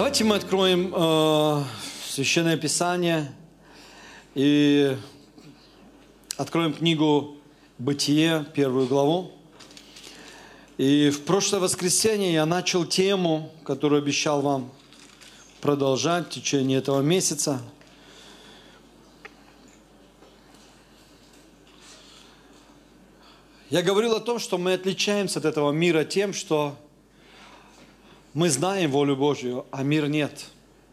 Давайте мы откроем Священное Писание и откроем книгу «Бытие», 1 главу. И в прошлое воскресенье я начал тему, которую обещал вам продолжать в течение этого месяца. Я говорил о том, что мы отличаемся от этого мира тем, что мы знаем волю Божью, а мир нет.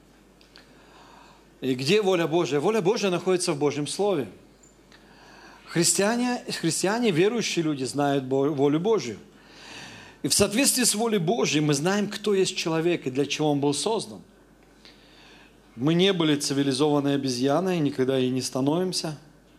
И где воля Божья? Воля Божья находится в Божьем Слове. Христиане, верующие люди, знают волю Божью. И в соответствии с волей Божьей мы знаем, кто есть человек и для чего он был создан. Мы не были цивилизованной обезьяной, никогда и не становимся.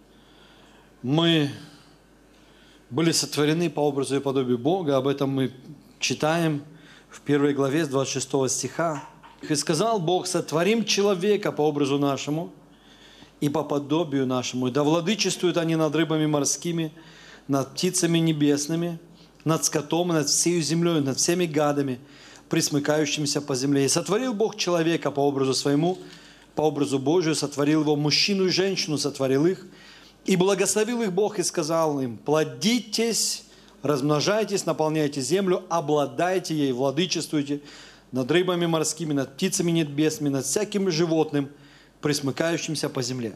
Мы были сотворены по образу и подобию Бога. Об этом мы читаем в 1 главе с 26 стиха. «И сказал Бог: сотворим человека по образу нашему и по подобию нашему, и да владычествуют они над рыбами морскими, над птицами небесными, над скотом, над всей землей, над всеми гадами, пресмыкающимися по земле. И сотворил Бог человека по образу своему, по образу Божию, сотворил его, мужчину и женщину сотворил их, и благословил их Бог, и сказал им: плодитесь, размножайтесь, наполняйте землю, обладайте ей, владычествуйте над рыбами морскими, над птицами небесными, над всяким животным, пресмыкающимся по земле».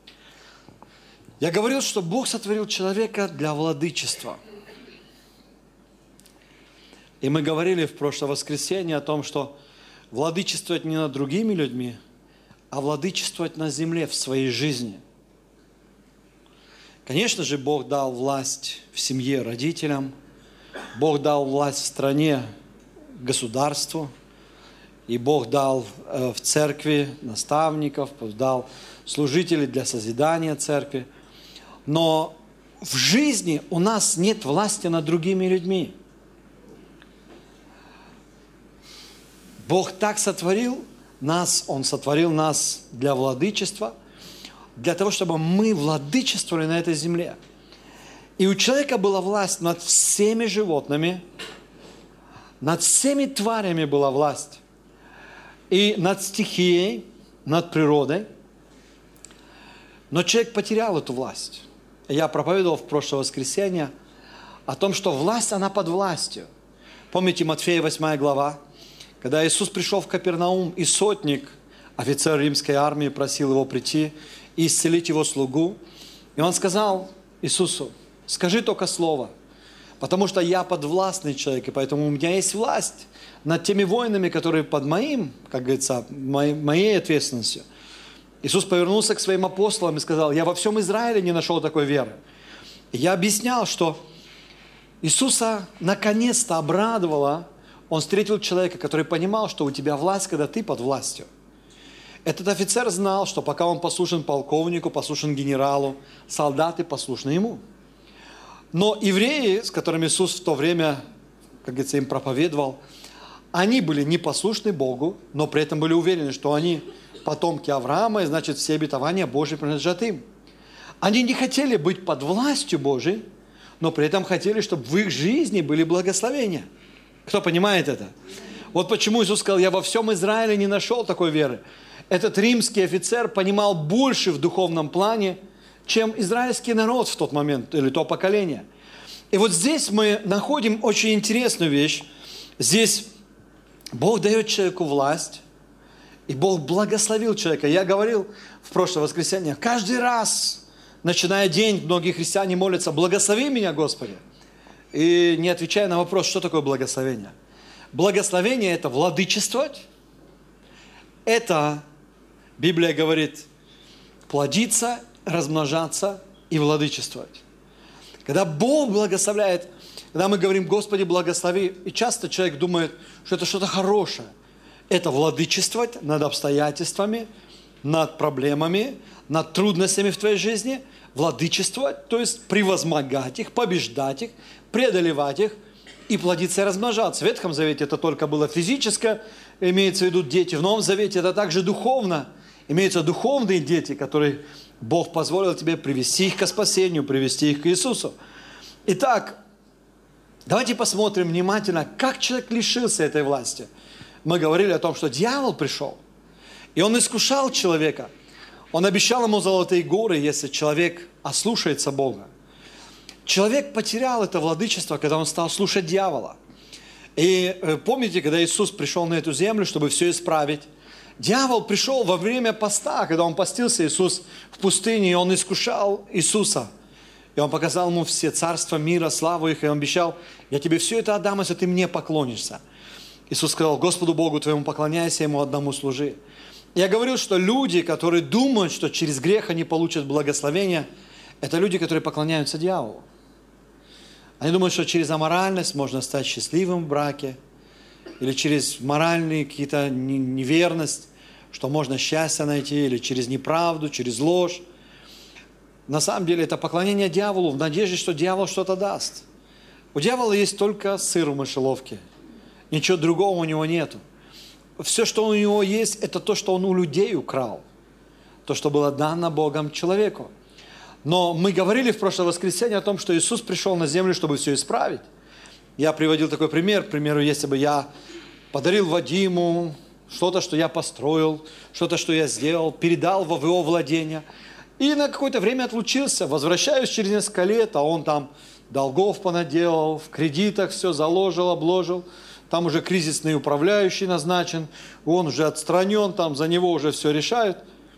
Я говорил, что Бог сотворил человека для владычества. И мы говорили в прошлое воскресенье о том, что владычествовать не над другими людьми, а владычествовать на земле, в своей жизни. Конечно же, Бог дал власть в семье родителям, Бог дал власть в стране государству, и Бог дал в церкви наставников, дал служителей для созидания церкви. Но в жизни у нас нет власти над другими людьми. Бог так сотворил нас, Он сотворил нас для владычества, для того, чтобы мы владычествовали на этой земле. И у человека была власть над всеми животными, над всеми тварями была власть. И над стихией, над природой. Но человек потерял эту власть. Я проповедовал в прошлое воскресенье о том, что власть, она под властью. Помните Матфея 8 глава? Когда Иисус пришел в Капернаум, и сотник, офицер римской армии, просил его прийти и исцелить его слугу. И он сказал Иисусу: скажи только слово, потому что я подвластный человек, и поэтому у меня есть власть над теми воинами, которые под моим, как говорится, моей ответственностью. Иисус повернулся к своим апостолам и сказал: я во всем Израиле не нашел такой веры. И я объяснял, что Иисуса наконец-то обрадовало, Он встретил человека, который понимал, что у тебя власть, когда ты под властью. Этот офицер знал, что пока он послушен полковнику, послушен генералу, солдаты послушны ему. Но евреи, с которыми Иисус в то время, как говорится, им проповедовал, они были непослушны Богу, но при этом были уверены, что они потомки Авраама, и значит все обетования Божьи принадлежат им. Они не хотели быть под властью Божией, но при этом хотели, чтобы в их жизни были благословения. Кто понимает это? Вот почему Иисус сказал: я во всем Израиле не нашел такой веры. Этот римский офицер понимал больше в духовном плане, чем израильский народ в тот момент, или то поколение. И вот здесь мы находим очень интересную вещь. Здесь Бог дает человеку власть, и Бог благословил человека. Я говорил в прошлое воскресенье, каждый раз, начиная день, многие христиане молятся: благослови меня, Господи. И не отвечая на вопрос, что такое благословение. Благословение – это владычествовать. Это, Библия говорит, плодиться, размножаться и владычествовать. Когда Бог благословляет, когда мы говорим: Господи, благослови, и часто человек думает, что это что-то хорошее. Это владычествовать над обстоятельствами, над проблемами, над трудностями в твоей жизни. Владычествовать, то есть превозмогать их, побеждать их, преодолевать их и плодиться и размножаться. В Ветхом Завете это только было физическое, имеется в виду дети. В Новом Завете это также духовно. Имеются духовные дети, которые Бог позволил тебе привести их к спасению, привести их к Иисусу. Итак, давайте посмотрим внимательно, как человек лишился этой власти. мы говорили о том, что дьявол пришел, и он искушал человека. Он обещал ему золотые горы, если человек ослушается Бога. Человек потерял это владычество, когда он стал слушать дьявола. И помните, когда Иисус пришел на эту землю, чтобы все исправить, дьявол пришел во время поста, когда он постился, Иисус в пустыне, и он искушал Иисуса. И он показал ему все царства мира, славу их, и он обещал: я тебе все это отдам, если ты мне поклонишься. Иисус сказал: Господу Богу твоему поклоняйся, Ему одному служи. Я говорил, что люди, которые думают, что через грех они получат благословение, это люди, которые поклоняются дьяволу. Они думают, что через аморальность можно стать счастливым в браке, или через моральные какие-то неверность, что можно счастье найти, или через неправду, через ложь. На самом деле это поклонение дьяволу в надежде, что дьявол что-то даст. У дьявола есть только сыр в мышеловке. Ничего другого у него нету. Все, что у него есть, это то, что он у людей украл. То, что было дано Богом человеку. Но мы говорили в прошлое воскресенье о том, что Иисус пришел на землю, чтобы все исправить. Я приводил такой пример. К примеру, если бы я подарил Вадиму что-то, что я построил, что-то, что я сделал, передал в его владение, и на какое-то время отлучился. Возвращаюсь через несколько лет, а он там долгов понаделал, в кредитах все заложил, обложил. Там уже кризисный управляющий назначен, он уже отстранен, там за него уже все решают.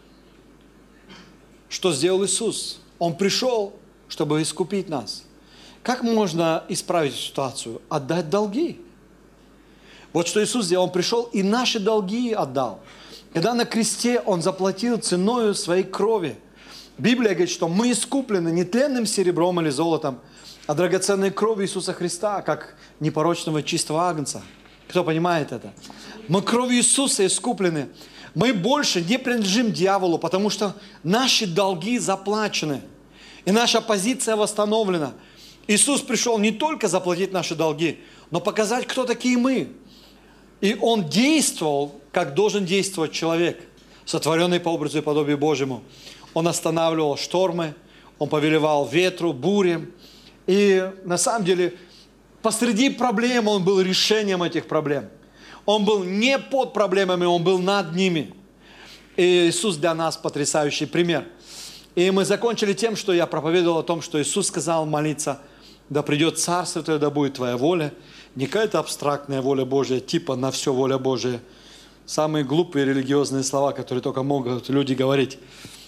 Что сделал Иисус? Он пришел, чтобы искупить нас. Как можно исправить ситуацию? Отдать долги. Вот что Иисус сделал. Он пришел и наши долги отдал. Когда на кресте Он заплатил ценою своей крови. Библия говорит, что мы искуплены не тленным серебром или золотом, а драгоценной кровью Иисуса Христа, как непорочного чистого агнца. Кто понимает это? Мы кровью Иисуса искуплены. Мы больше не принадлежим дьяволу, потому что наши долги заплачены. И наша позиция восстановлена. Иисус пришел не только заплатить наши долги, но показать, кто такие мы. И Он действовал, как должен действовать человек, сотворенный по образу и подобию Божьему. Он останавливал штормы, Он повелевал ветру, буре. И на самом деле, посреди проблем Он был решением этих проблем. Он был не под проблемами, Он был над ними. И Иисус для нас потрясающий пример. И мы закончили тем, что я проповедовал о том, что Иисус сказал молиться: да придет Царство Твое, да будет Твоя воля. Не какая-то абстрактная воля Божья, типа на все воля Божья. Самые глупые религиозные слова, которые только могут люди говорить.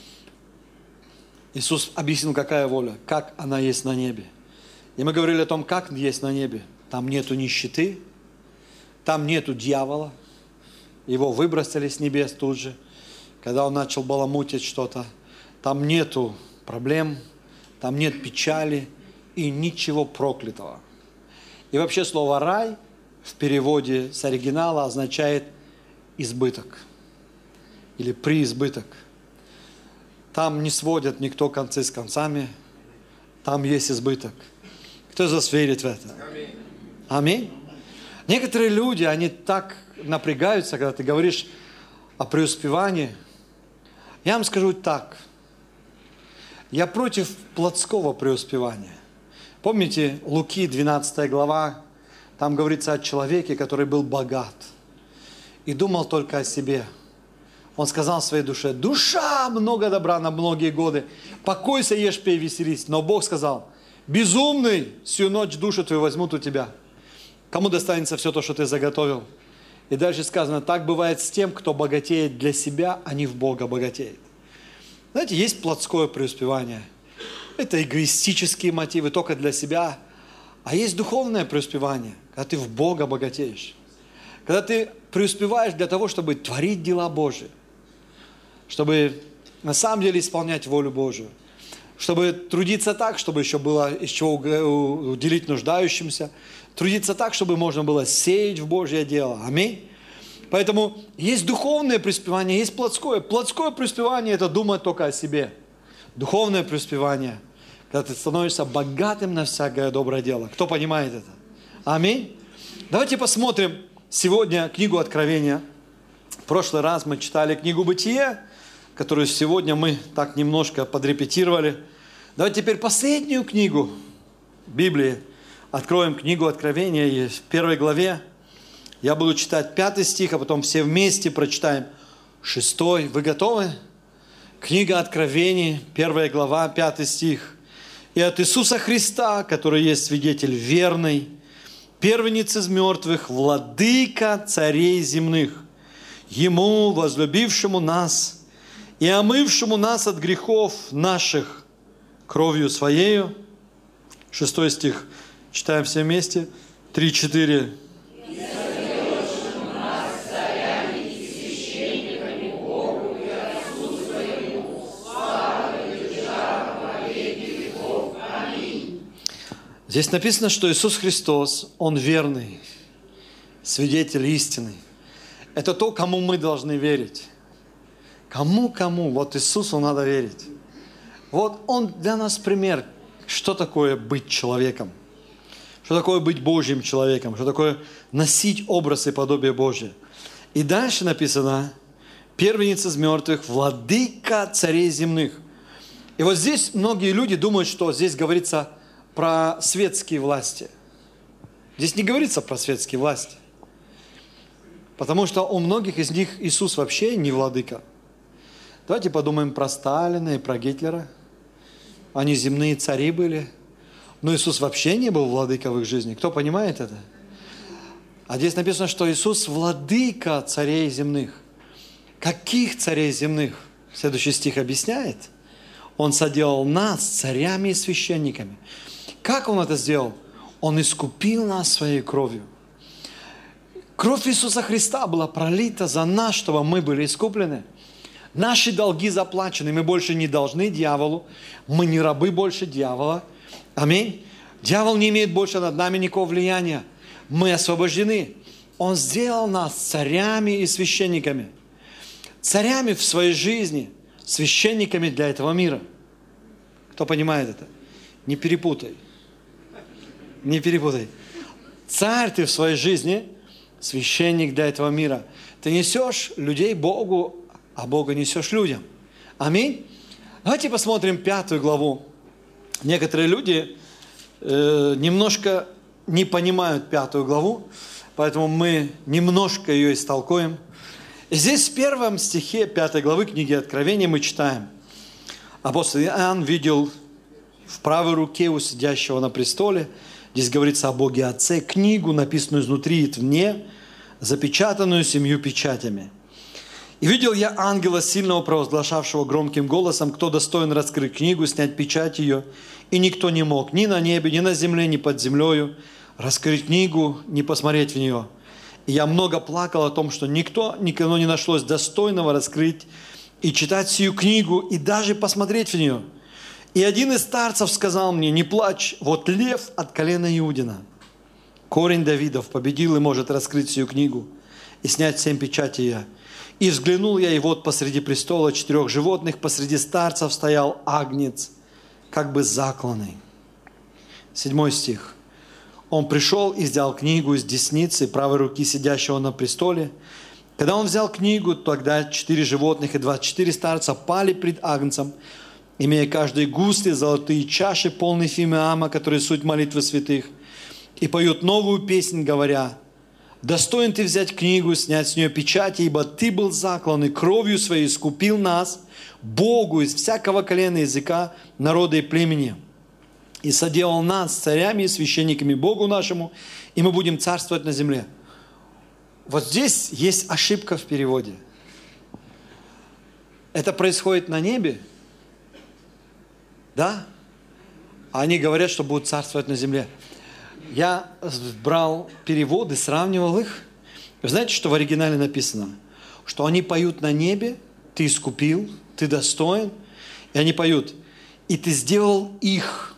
Иисус объяснил, какая воля, как она есть на небе. И мы говорили о том, как есть на небе. Там нету нищеты, там нету дьявола. Его выбросили с небес тут же, когда он начал баламутить что-то. Там нету проблем, там нет печали и ничего проклятого. И вообще слово «рай» в переводе с оригинала означает избыток или преизбыток. Там не сводят никто концы с концами, там есть избыток. Кто из вас верит в это? Аминь. Некоторые люди, они так напрягаются, когда ты говоришь о преуспевании. Я вам скажу так. Я против плотского преуспевания. Помните Луки, 12 глава, там говорится о человеке, который был богат и думал только о себе. Он сказал своей душе: душа, много добра на многие годы, покойся, ешь, пей, веселись. Но Бог сказал: безумный, сию ночь душу твою возьмут у тебя. Кому достанется все то, что ты заготовил? И дальше сказано: так бывает с тем, кто богатеет для себя, а не в Бога богатеет. Знаете, есть плотское преуспевание. Это эгоистические мотивы, только для себя. А есть духовное преуспевание, когда ты в Бога богатеешь. Когда ты преуспеваешь для того, чтобы творить дела Божьи. Чтобы на самом деле исполнять волю Божию. Чтобы трудиться так, чтобы еще было из чего уделить нуждающимся. Трудиться так, чтобы можно было сеять в Божье дело. Аминь. Поэтому есть духовное преуспевание, есть плотское. Плотское преуспевание – это думать только о себе. Духовное преуспевание – когда ты становишься богатым на всякое доброе дело. Кто понимает это? Аминь. Давайте посмотрим сегодня книгу Откровения. В прошлый раз мы читали книгу Бытие, которую сегодня мы так немножко подрепетировали. Давайте теперь последнюю книгу Библии. Откроем книгу Откровения, и в 1 главе Я буду читать 5 стих, а потом все вместе прочитаем 6. Вы готовы? Книга Откровений, 1 глава, 5 стих. «И от Иисуса Христа, который есть свидетель верный, первенец из мертвых, владыка царей земных, Ему, возлюбившему нас и омывшему нас от грехов наших кровью Своею». 6 стих. Читаем все вместе. 3, 4. Здесь написано, что Иисус Христос, Он верный, свидетель истины. Это то, кому мы должны верить. Кому? Вот Иисусу надо верить. Вот Он для нас пример, что такое быть человеком, что такое быть Божьим человеком, что такое носить образ и подобие Божие. И дальше написано, первенец из мертвых, владыка царей земных. И вот здесь многие люди думают, что здесь говорится про светские власти. Здесь не говорится про светские власти. Потому что у многих из них Иисус вообще не владыка. Давайте подумаем про Сталина и про Гитлера. Они земные цари были. Но Иисус вообще не был владыка в их жизни. Кто понимает это? А здесь написано, что Иисус владыка царей земных. Каких царей земных? Следующий стих объясняет. Он соделал нас царями и священниками. Как Он это сделал? Он искупил нас Своей кровью. Кровь Иисуса Христа была пролита за нас, чтобы мы были искуплены. Наши долги заплачены. Мы больше не должны дьяволу. Мы не рабы больше дьявола. Аминь. Дьявол не имеет больше над нами никакого влияния. Мы освобождены. Он сделал нас царями и священниками. Царями в своей жизни, священниками для этого мира. Кто понимает это? Не перепутай. Не перепутай. Царь ты в своей жизни, священник для этого мира. Ты несешь людей Богу, а Бога несешь людям. Аминь. Давайте посмотрим 5 главу. Некоторые люди немножко не понимают 5 главу, поэтому мы немножко ее истолкуем. И здесь в 1 стихе 5 главы книги Откровения мы читаем. Апостол Иоанн видел в правой руке у сидящего на престоле, здесь говорится о Боге Отце, книгу, написанную изнутри и вне, запечатанную 7 печатями. И видел я ангела сильного, провозглашавшего громким голосом, кто достоин раскрыть книгу, снять печать ее. И никто не мог ни на небе, ни на земле, ни под землею раскрыть книгу, ни посмотреть в нее. И я много плакал о том, что никому не нашлось достойного раскрыть и читать сию книгу, и даже посмотреть в нее. И один из старцев сказал мне: не плачь, вот лев от колена Иудина, корень Давидов, победил и может раскрыть сию книгу и снять 7 печатей ее. И взглянул я, и вот посреди престола 4 животных, посреди старцев стоял агнец, как бы закланный. 7 стих. Он пришел и взял книгу из десницы правой руки сидящего на престоле. Когда он взял книгу, тогда 4 животных и 24 старца пали пред агнцем, имея каждый густы золотые чаши, полные фимиама, которые суть молитвы святых, и поют новую песнь, говоря: достоин ты взять книгу, снять с нее печати, ибо ты был заклан, и кровью своей искупил нас, Богу из всякого колена, языка, народа и племени, и соделал нас царями и священниками Богу нашему, и мы будем царствовать на земле. Вот здесь есть ошибка в переводе. Это происходит на небе, да? Они говорят, что будут царствовать на земле. Я брал переводы, сравнивал их. Вы знаете, что в оригинале написано? Что они поют на небе: ты искупил, ты достоин. И они поют: и ты сделал их.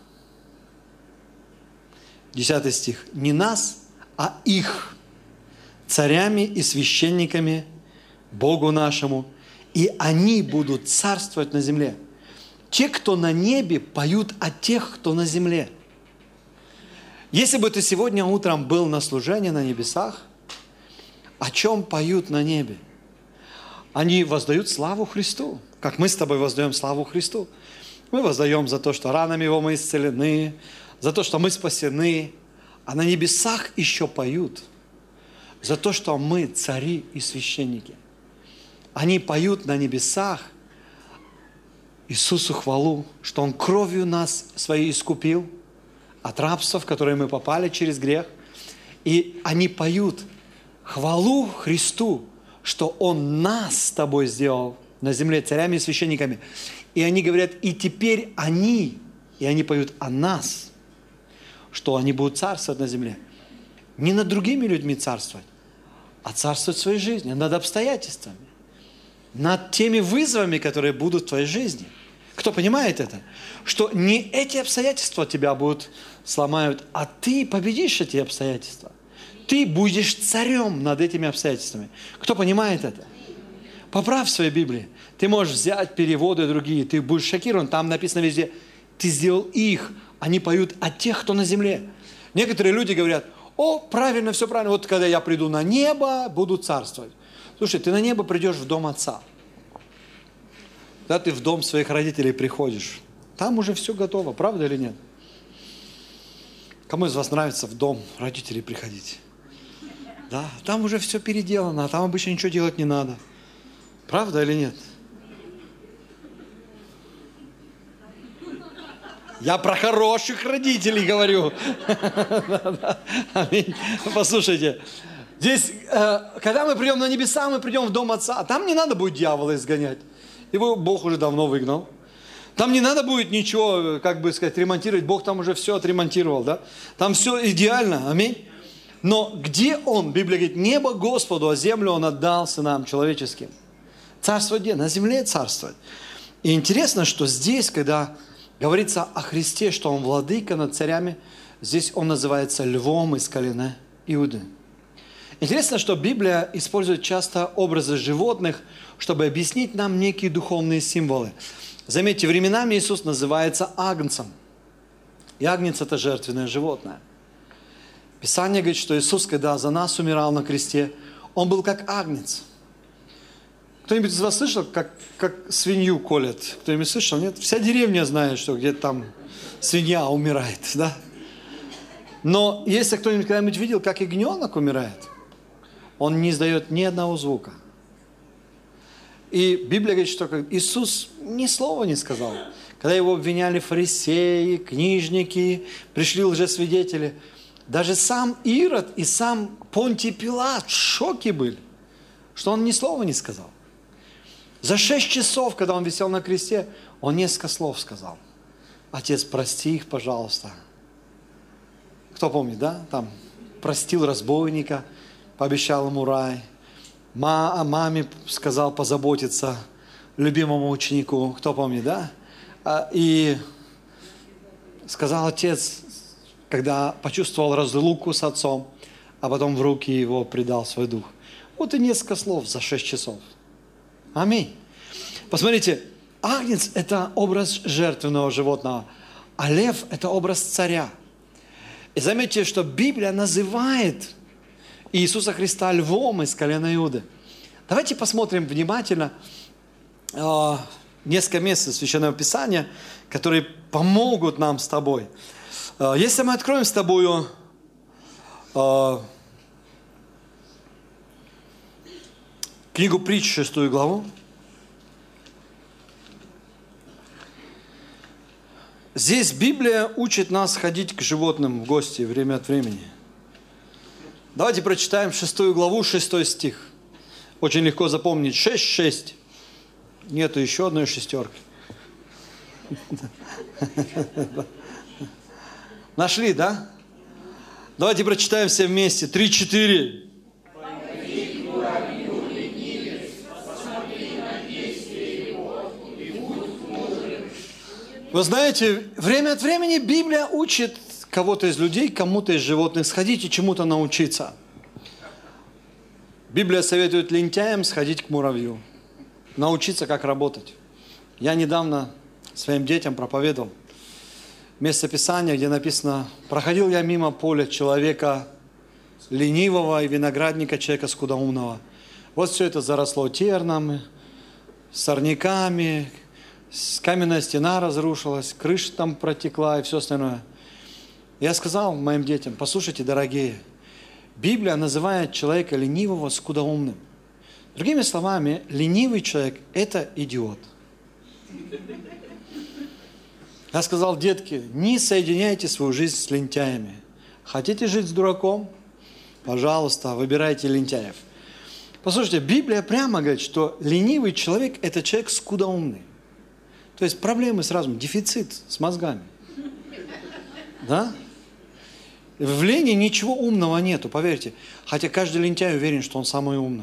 10 стих. Не нас, а их царями и священниками Богу нашему. И они будут царствовать на земле. Те, кто на небе, поют о тех, кто на земле. Если бы ты сегодня утром был на служении на небесах, о чем поют на небе? Они воздают славу Христу, как мы с тобой воздаем славу Христу. Мы воздаем за то, что ранами Его мы исцелены, за то, что мы спасены. А на небесах еще поют: за то, что мы цари и священники. Они поют на небесах Иисусу хвалу, что Он кровью нас своей искупил от рабства, в которое мы попали через грех. И они поют хвалу Христу, что Он нас с тобой сделал на земле царями и священниками. И они говорят, и теперь они поют о нас, что они будут царствовать на земле. Не над другими людьми царствовать, а царствовать в своей жизни, над обстоятельствами, над теми вызовами, которые будут в твоей жизни. Кто понимает это? Что не эти обстоятельства тебя будут сломают, а ты победишь эти обстоятельства. Ты будешь царем над этими обстоятельствами. Кто понимает это? Поправь в своей Библии. Ты можешь взять переводы другие, ты будешь шокирован. Там написано везде, ты сделал их. Они поют о тех, кто на земле. Некоторые люди говорят, о, правильно, все правильно. Вот когда я приду на небо, буду царствовать. Слушай, ты на небо придешь в дом Отца. Когда ты в дом своих родителей приходишь, там уже все готово, правда или нет? Кому из вас нравится в дом родителей приходить? Да, там уже все переделано, а там обычно ничего делать не надо. Правда или нет? Я про хороших родителей говорю. Послушайте, здесь, когда мы придем на небеса, мы придем в дом Отца. Там не надо будет дьявола изгонять. Его Бог уже давно выгнал. Там не надо будет ничего, как бы сказать, ремонтировать. Бог там уже все отремонтировал, да? Там все идеально, аминь. Но где Он? Библия говорит, небо Господу, а землю Он отдал сынам человеческим. Царство где? На земле царствовать. И интересно, что здесь, когда говорится о Христе, что Он владыка над царями, здесь Он называется львом из колена Иуды. Интересно, что Библия использует часто образы животных, чтобы объяснить нам некие духовные символы. Заметьте, временами Иисус называется агнцем. И агнец – это жертвенное животное. Писание говорит, что Иисус, когда за нас умирал на кресте, Он был как агнец. Кто-нибудь из вас слышал, как свинью колят? Кто-нибудь слышал? Нет? Вся деревня знает, что где-то там свинья умирает, да? Но если кто-нибудь когда-нибудь видел, как ягненок умирает, он не издает ни одного звука. И Библия говорит, что Иисус ни слова не сказал. Когда Его обвиняли фарисеи, книжники, пришли лжесвидетели, даже сам Ирод и сам Понтий Пилат в шоке были, что Он ни слова не сказал. За 6 часов, когда Он висел на кресте, Он несколько слов сказал. Отец, прости их, пожалуйста. Кто помнит, да? Там простил разбойника, пообещал ему рай. Маме сказал позаботиться, любимому ученику. Кто помнит, да? И сказал отец, когда почувствовал разлуку с отцом, а потом в руки его предал свой дух. Вот и несколько слов за 6 часов. Аминь. Посмотрите, агнец – это образ жертвенного животного, а лев – это образ царя. И заметьте, что Библия называет Иисуса Христа львом из колена Иуды. Давайте посмотрим внимательно несколько мест из Священного Писания, которые помогут нам с тобой. Если мы откроем с тобою книгу Притч, 6 главу. Здесь Библия учит нас ходить к животным в гости время от времени. Давайте прочитаем 6 главу, 6 стих. Очень легко запомнить. 6:6. Нету еще одной шестерки. Нашли, да? Давайте прочитаем все вместе. 3-4. Вы знаете, время от времени Библия учит кого-то из людей, кому-то из животных сходить и чему-то научиться. Библия советует лентяям сходить к муравью, научиться, как работать. Я недавно своим детям проповедовал место Писания, где написано: «Проходил я мимо поля человека ленивого и виноградника человека скудоумного». Вот все это заросло терном, сорняками, каменная стена разрушилась, крыша там протекла и все остальное. Я сказал моим детям: послушайте, дорогие, Библия называет человека ленивого скудоумным. Другими словами, ленивый человек – это идиот. Я сказал, детки, не соединяйте свою жизнь с лентяями. Хотите жить с дураком? Пожалуйста, выбирайте лентяев. Послушайте, Библия прямо говорит, что ленивый человек – это человек скудоумный. То есть проблемы с разумом, дефицит с мозгами. Да? В лени ничего умного нету, поверьте. Хотя каждый лентяй уверен, что он самый умный.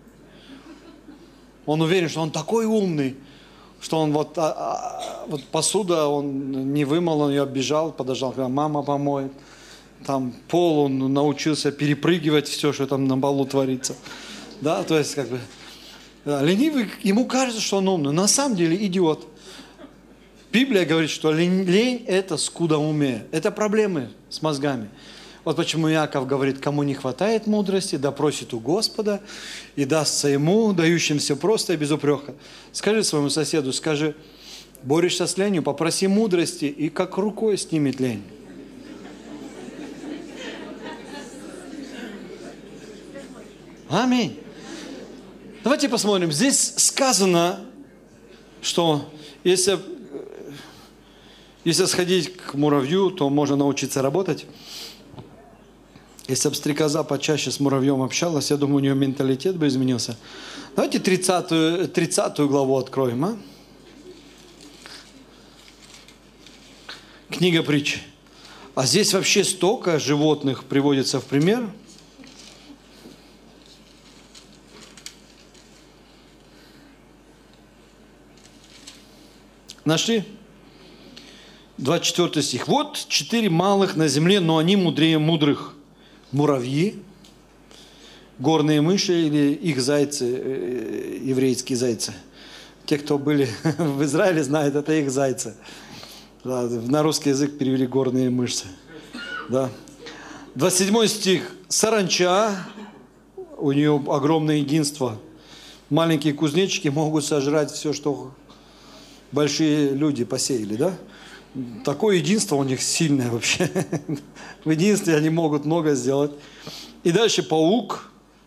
Он уверен, что он такой умный, что он вот посуда, он не вымыл, он ее оббежал, подождал, когда мама помоет. Там пол, он научился перепрыгивать все, что там на полу творится. Да, то есть как бы ленивый, ему кажется, что он умный, на самом деле идиот. Библия говорит, что лень – это скудоумие, это проблемы с мозгами. Вот почему Иаков говорит, кому не хватает мудрости, да просит у Господа, и дастся ему, дающим все просто и без упрека. Скажи своему соседу, скажи, борешься с ленью, попроси мудрости, и как рукой снимет лень. Аминь. Давайте посмотрим. Здесь сказано, что если сходить к муравью, то можно научиться работать. Если бы стрекоза почаще с муравьем общалась, я думаю, у нее менталитет бы изменился. Давайте 30 главу откроем. А? Книга притч. А здесь вообще столько животных приводится в пример. Нашли? 24 стих. Вот 4 малых на земле, но они мудрее мудрых. Муравьи, горные мыши или их зайцы, еврейские зайцы. Те, кто были в Израиле, знают, это их зайцы. Да, на русский язык перевели горные мышцы. Да. 27 стих. Саранча, у нее огромное единство. Маленькие кузнечики могут сожрать все, что большие люди посеяли, да? Такое единство у них сильное вообще. В единстве они могут много сделать. И дальше паук.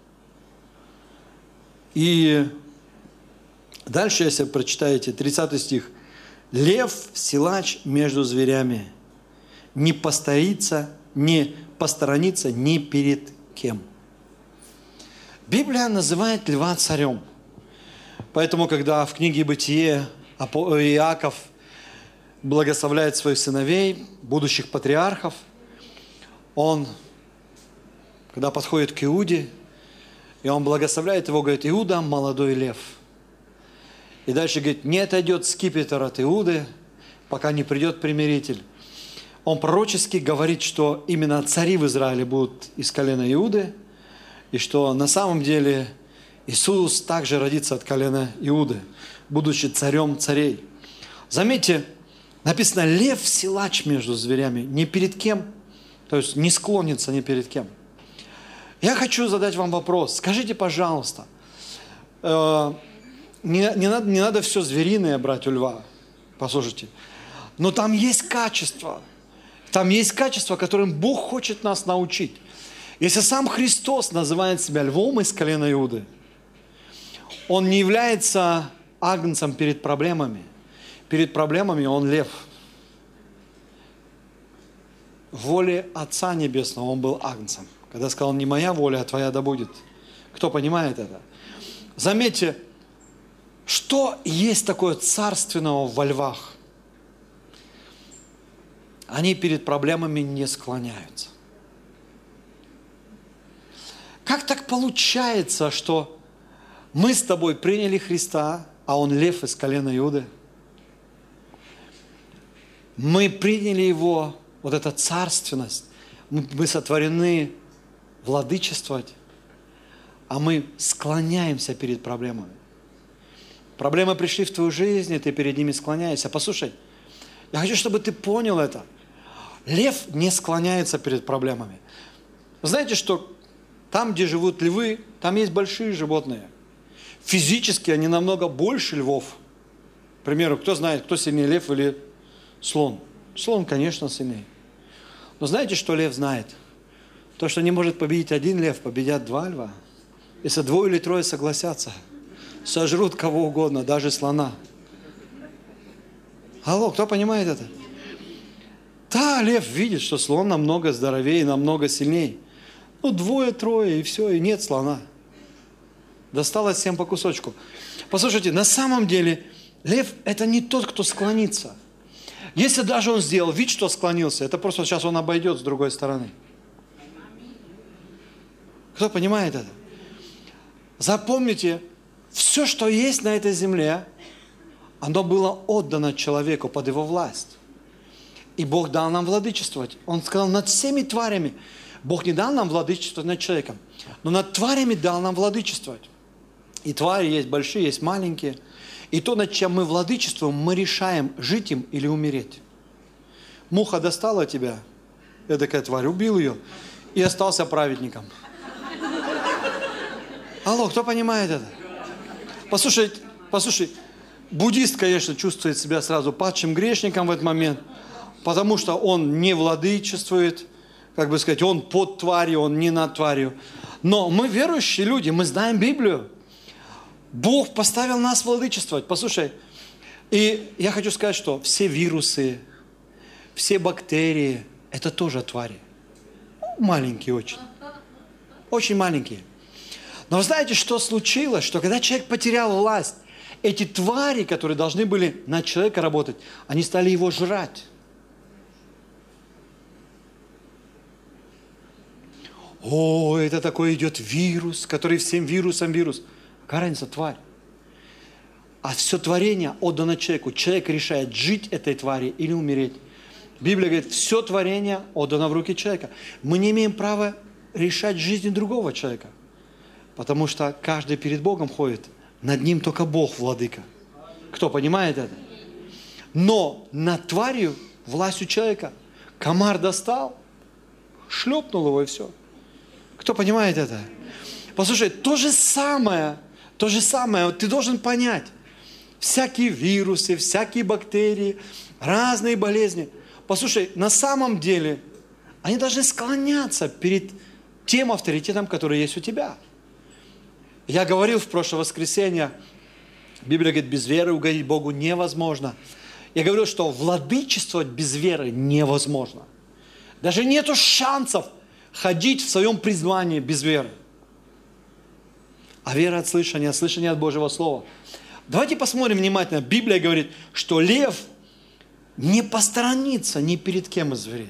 И дальше, если прочитаете, 30 стих. Лев, силач между зверями. Не посторонится ни перед кем. Библия называет льва царем. Поэтому, когда в книге Бытие Иаков благословляет своих сыновей, будущих патриархов, он, когда подходит к Иуде, и он благословляет его, говорит, Иуда – молодой лев. И дальше говорит, не отойдет скипетр от Иуды, пока не придет примиритель. Он пророчески говорит, что именно цари в Израиле будут из колена Иуды, и что на самом деле Иисус также родится от колена Иуды, будучи царем царей. Заметьте, написано, лев силач между зверями, ни перед кем, то есть не склонится ни перед кем. Я хочу задать вам вопрос. Скажите, пожалуйста, не надо все звериное брать у льва, послушайте, но там есть качество, которым Бог хочет нас научить. Если сам Христос называет себя львом из колена Иуды, Он не является агнцем перед проблемами. Перед проблемами Он лев. В воле Отца Небесного Он был агнцем. Когда сказал, не моя воля, а твоя да будет. Кто понимает это? Заметьте, что есть такое царственного во львах? Они перед проблемами не склоняются. Как так получается, что мы с тобой приняли Христа, а Он лев из колена Иуды? Мы приняли Его, вот эта царственность. Мы сотворены владычествовать, а мы склоняемся перед проблемами. Проблемы пришли в твою жизнь, и ты перед ними склоняешься. Послушай, я хочу, чтобы ты понял это. Лев не склоняется перед проблемами. Знаете, что там, где живут львы, там есть большие животные. Физически они намного больше львов. К примеру, кто знает, кто сильнее, лев или слон? Слон, конечно, сильнее. Но знаете, что лев знает? То, что не может победить один лев, победят два льва. Если двое или трое согласятся, сожрут кого угодно, даже слона. Алло, кто понимает это? Да, лев видит, что слон намного здоровее, намного сильнее. Ну, двое-трое, и все, и нет слона. Досталось всем по кусочку. Послушайте, на самом деле, лев – это не тот, кто склонится. Если даже он сделал вид, что склонился, это просто сейчас он обойдет с другой стороны. Кто понимает это? Запомните, все, что есть на этой земле, оно было отдано человеку под его власть. И Бог дал нам владычествовать. Он сказал, над всеми тварями. Бог не дал нам владычествовать над человеком, но над тварями дал нам владычествовать. И твари есть большие, есть маленькие. И то, над чем мы владычествуем, мы решаем, жить им или умереть. Муха достала тебя, эдакая тварь, убил ее и остался праведником. Алло, кто понимает это? Послушай, буддист, конечно, чувствует себя сразу падшим грешником в этот момент, потому что он не владычествует, как бы сказать, он под тварью, он не над тварью. Но мы верующие люди, мы знаем Библию. Бог поставил нас владычествовать. Послушай, и я хочу сказать, что все вирусы, все бактерии, это тоже твари. Маленькие очень. Очень маленькие. Но вы знаете, что случилось? Что когда человек потерял власть, эти твари, которые должны были на человека работать, они стали его жрать. О, это такой идет вирус, который всем вирусом вирус. Какая разница, тварь? А все творение отдано человеку. Человек решает, жить этой твари или умереть. Библия говорит, все творение отдано в руки человека. Мы не имеем права решать жизнь другого человека. Потому что каждый перед Богом ходит. Над ним только Бог владыка. Кто понимает это? Но над тварью власть у человека. Комар достал, шлепнул его и все. Кто понимает это? Послушай, то же самое, ты должен понять. Всякие вирусы, всякие бактерии, разные болезни. Послушай, на самом деле, они должны склоняться перед тем авторитетом, который есть у тебя. Я говорил в прошлое воскресенье, Библия говорит, без веры угодить Богу невозможно. Я говорил, что владычествовать без веры невозможно. Даже нету шансов ходить в своем призвании без веры. А вера от слышания от Божьего Слова. Давайте посмотрим внимательно. Библия говорит, что лев не посторонится ни перед кем из зверей.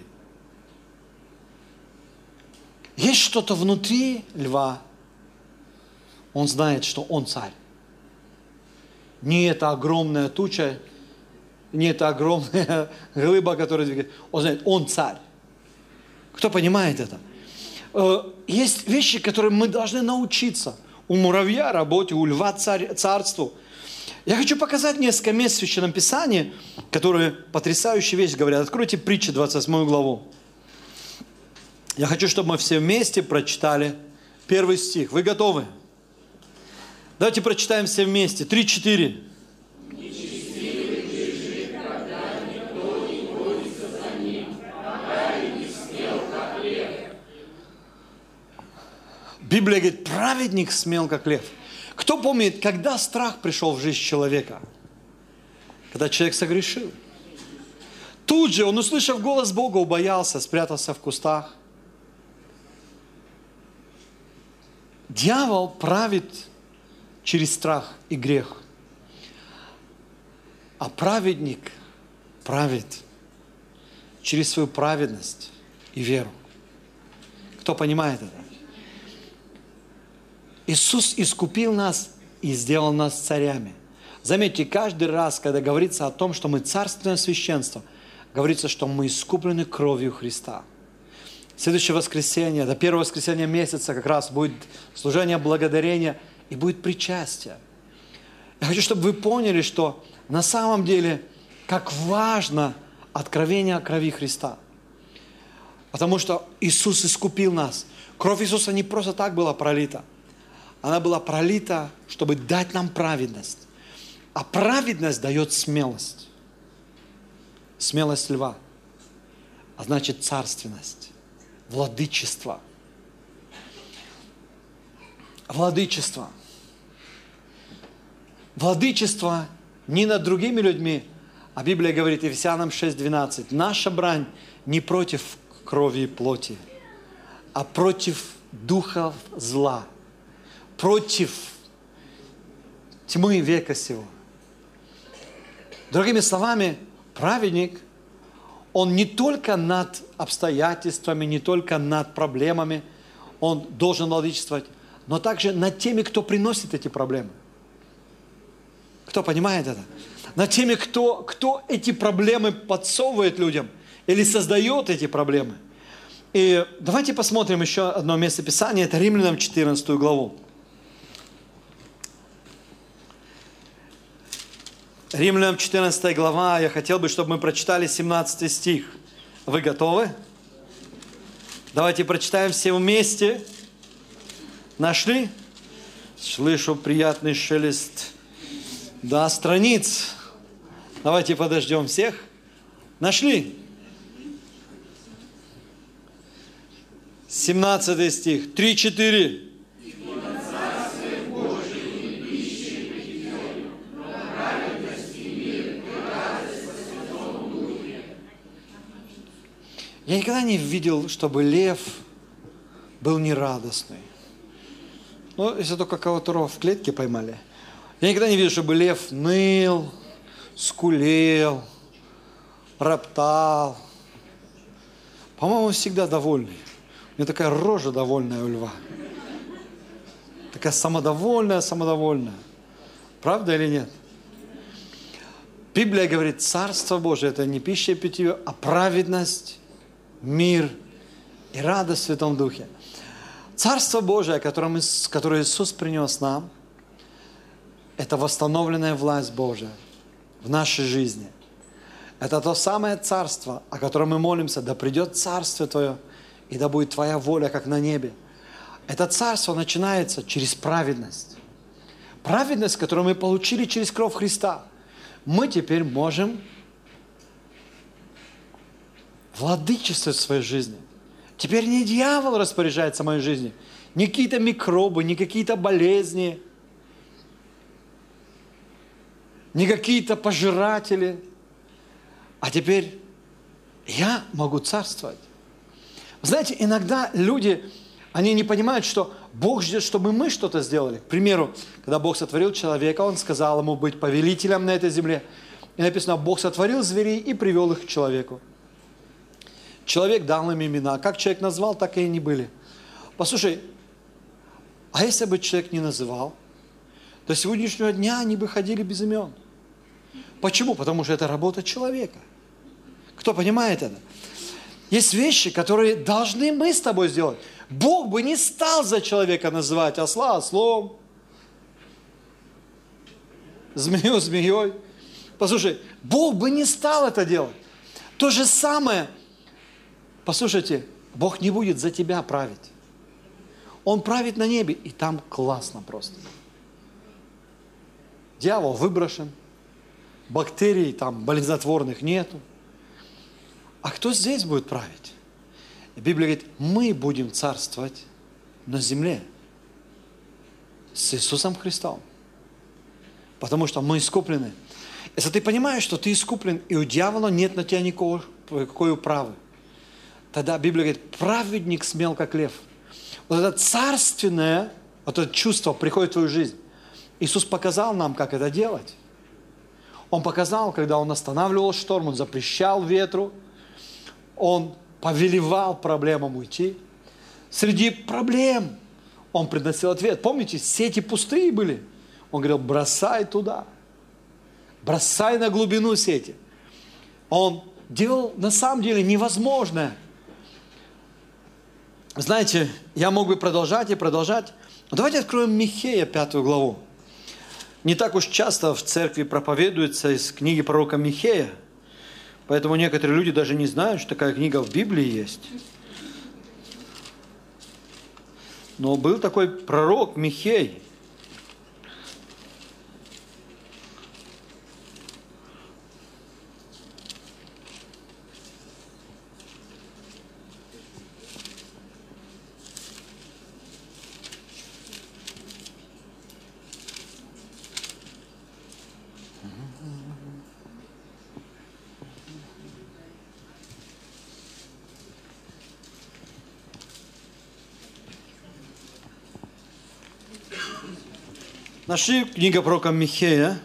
Есть что-то внутри льва. Он знает, что он царь. Не эта огромная туча, не эта огромная глыба, которая двигается. Он знает, он царь. Кто понимает это? Есть вещи, которые мы должны научиться. У муравья работе, у льва царству. Я хочу показать несколько мест в Священном Писании, которые потрясающие вещи говорят. Откройте Притчи, 28 главу. Я хочу, чтобы мы все вместе прочитали первый стих. Вы готовы? Давайте прочитаем все вместе. 3-4. Библия говорит, праведник смел, как лев. Кто помнит, когда страх пришел в жизнь человека? Когда человек согрешил. Тут же он, услышав голос Бога, убоялся, спрятался в кустах. Дьявол правит через страх и грех. А праведник правит через свою праведность и веру. Кто понимает это? Иисус искупил нас и сделал нас царями. Заметьте, каждый раз, когда говорится о том, что мы царственное священство, говорится, что мы искуплены кровью Христа. Следующее воскресенье, до первого воскресенья месяца как раз будет служение благодарения и будет причастие. Я хочу, чтобы вы поняли, что на самом деле, как важно откровение о крови Христа. Потому что Иисус искупил нас. Кровь Иисуса не просто так была пролита. Она была пролита, чтобы дать нам праведность. А праведность дает смелость. Смелость льва. А значит царственность, владычество. Владычество. Владычество не над другими людьми, а Библия говорит, Ефесянам 6:12, наша брань не против крови и плоти, а против духов зла, против тьмы века сего. Другими словами, праведник, он не только над обстоятельствами, не только над проблемами, он должен владычествовать, но также над теми, кто приносит эти проблемы. Кто понимает это? Над теми, кто эти проблемы подсовывает людям или создает эти проблемы. И давайте посмотрим еще одно место Писания, это Римлянам 14 главу. Римлянам 14 глава, я хотел бы, чтобы мы прочитали 17 стих. Вы готовы? Давайте прочитаем все вместе. Нашли? Слышу приятный шелест. Да, страниц. Давайте подождем всех. Нашли? 17 стих. 3-4. Я никогда не видел, чтобы лев был нерадостный. Ну, если только кого-то в клетке поймали. Я никогда не видел, чтобы лев ныл, скулел, роптал. По-моему, он всегда довольный. У него такая рожа довольная у льва. Такая самодовольная. Правда или нет? Библия говорит, Царство Божие – это не пища и питье, а праведность, мир и радость в Святом Духе. Царство Божие, которое Иисус принес нам, это восстановленная власть Божия в нашей жизни. Это то самое царство, о котором мы молимся, да придет Царство Твое, и да будет Твоя воля, как на небе. Это царство начинается через праведность. Праведность, которую мы получили через кровь Христа. Мы теперь можем владычествовать в своей жизни. Теперь не дьявол распоряжается моей жизнью, не какие-то микробы, не какие-то болезни, не какие-то пожиратели. А теперь я могу царствовать. Знаете, иногда люди, они не понимают, что Бог ждет, чтобы мы что-то сделали. К примеру, когда Бог сотворил человека, Он сказал ему быть повелителем на этой земле. И написано, Бог сотворил зверей и привел их к человеку. Человек дал им имена. Как человек назвал, так и они были. Послушай, а если бы человек не называл, до сегодняшнего дня они бы ходили без имен. Почему? Потому что это работа человека. Кто понимает это? Есть вещи, которые должны мы с тобой сделать. Бог бы не стал за человека называть осла ослом, змею змеей. Послушай, Бог бы не стал это делать. То же самое, послушайте, Бог не будет за тебя править. Он правит на небе, и там классно просто. Дьявол выброшен, бактерий там болезнетворных нету. А кто здесь будет править? Библия говорит, мы будем царствовать на земле с Иисусом Христом. Потому что мы искуплены. Если ты понимаешь, что ты искуплен, и у дьявола нет на тебя никакой управы, тогда Библия говорит, праведник смел, как лев. Вот это царственное, вот это чувство приходит в твою жизнь. Иисус показал нам, как это делать. Он показал, когда Он останавливал шторм, Он запрещал ветру, Он повелевал проблемам уйти. Среди проблем Он приносил ответ. Помните, сети пустые были? Он говорил, бросай туда. Бросай на глубину сети. Он делал на самом деле невозможное. Знаете, я мог бы продолжать и продолжать. Но давайте откроем Михея, 5 главу. Не так уж часто в церкви проповедуется из книги пророка Михея. Поэтому некоторые люди даже не знают, что такая книга в Библии есть. Но был такой пророк Михей. Нашли книга пророка Михея,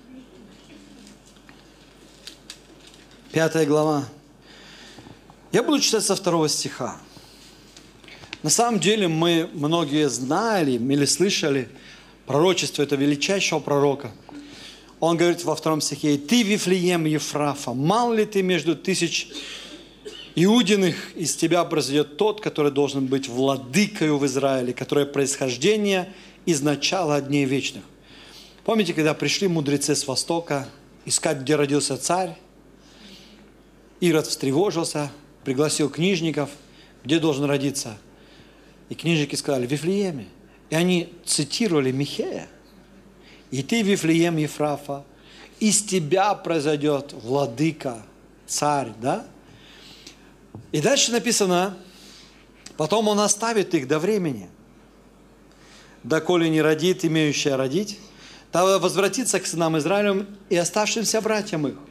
5 глава. Я буду читать со 2 стиха. На самом деле мы многие знали или слышали пророчество этого величайшего пророка. Он говорит во 2 стихе: «Ты, Вифлеем Ефрафа, мал ли ты между тысяч Иудиных, из тебя произойдет тот, который должен быть владыкою в Израиле, которое происхождение из начала дней вечных». Помните, когда пришли мудрецы с Востока искать, где родился царь? Ирод встревожился, пригласил книжников, где должен родиться. И книжники сказали: в Вифлееме. И они цитировали Михея. «И ты, Вифлеем Ефрафа, из тебя произойдет владыка, царь». Да? И дальше написано: потом он оставит их до времени, доколе не родит имеющая родить, то возвратится к сынам Израилевым и оставшимся братьям их.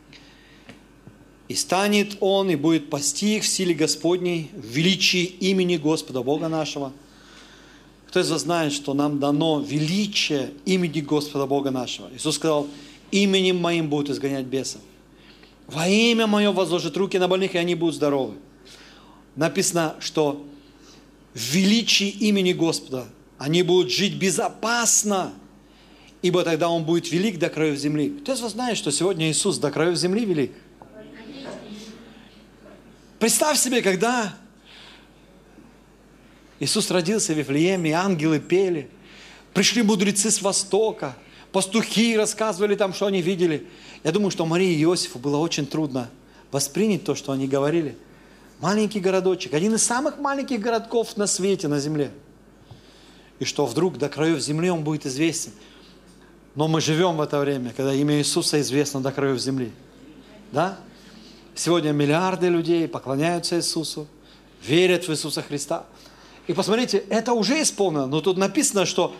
И станет он, и будет пасти их в силе Господней, в величии имени Господа Бога нашего. Кто из вас знает, что нам дано величие имени Господа Бога нашего? Иисус сказал: именем моим будут изгонять бесов. Во имя мое возложат руки на больных, и они будут здоровы. Написано, что в величии имени Господа они будут жить безопасно, ибо тогда Он будет велик до краев земли. Кто из вас знает, что сегодня Иисус до краев земли велик? Представь себе, когда Иисус родился в Вифлееме, ангелы пели, пришли мудрецы с Востока, пастухи рассказывали там, что они видели. Я думаю, что Марии и Иосифу было очень трудно воспринять то, что они говорили. Маленький городочек, один из самых маленьких городков на свете, на земле. И что вдруг до краев земли Он будет известен. Но мы живем в это время, когда имя Иисуса известно до краев земли. Да? Сегодня миллиарды людей поклоняются Иисусу, верят в Иисуса Христа. И посмотрите, это уже исполнено. Но тут написано, что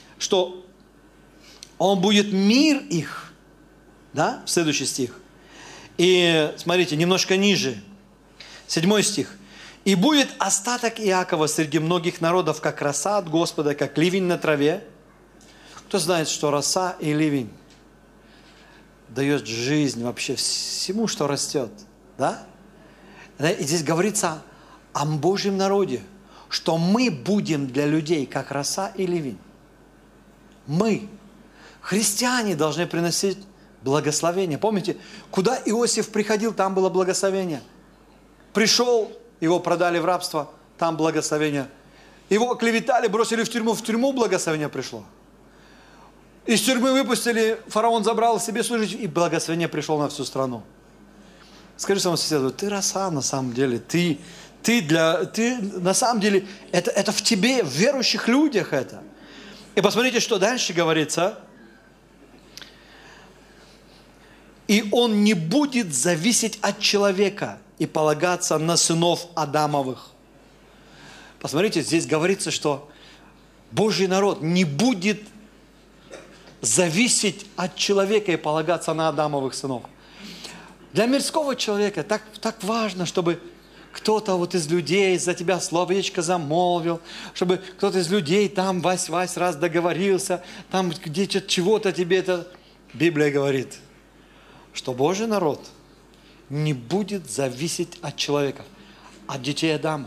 Он будет мир их. Да? Следующий стих. И смотрите, немножко ниже. 7 стих. «И будет остаток Иакова среди многих народов, как роса от Господа, как ливень на траве». Кто знает, что роса и ливень дает жизнь вообще всему, что растет. Да? И здесь говорится о Божьем народе, что мы будем для людей, как роса и ливень. Мы, христиане, должны приносить благословение. Помните, куда Иосиф приходил, там было благословение. Пришел, его продали в рабство, там благословение. Его оклеветали, бросили в тюрьму благословение пришло. Из тюрьмы выпустили, фараон забрал себе служить, и благословение пришло на всю страну. Скажи своему соседу: ты роса на самом деле, ты на самом деле, это в тебе, в верующих людях это. И посмотрите, что дальше говорится. И он не будет зависеть от человека и полагаться на сынов Адамовых. Посмотрите, здесь говорится, что Божий народ не будет зависеть от человека и полагаться на Адамовых сынов. Для мирского человека так важно, чтобы кто-то вот из людей за тебя словечко замолвил, чтобы кто-то из людей там Вась раз договорился, там где-то чего-то тебе это... Библия говорит, что Божий народ не будет зависеть от человека, от детей Адама.